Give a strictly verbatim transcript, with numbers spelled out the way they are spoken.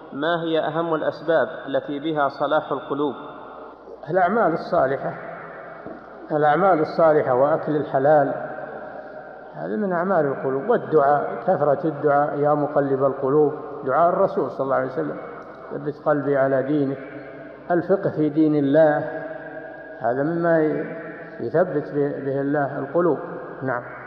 ما هي أهم الأسباب التي بها صلاح القلوب؟ الأعمال الصالحة الأعمال الصالحة وأكل الحلال، هذا من أعمال القلوب. والدعاء، كثرة الدعاء يا مقلب القلوب، دعاء الرسول صلى الله عليه وسلم: ثبت قلبي على دينك. الفقه في دين الله هذا مما يثبت به الله القلوب. نعم.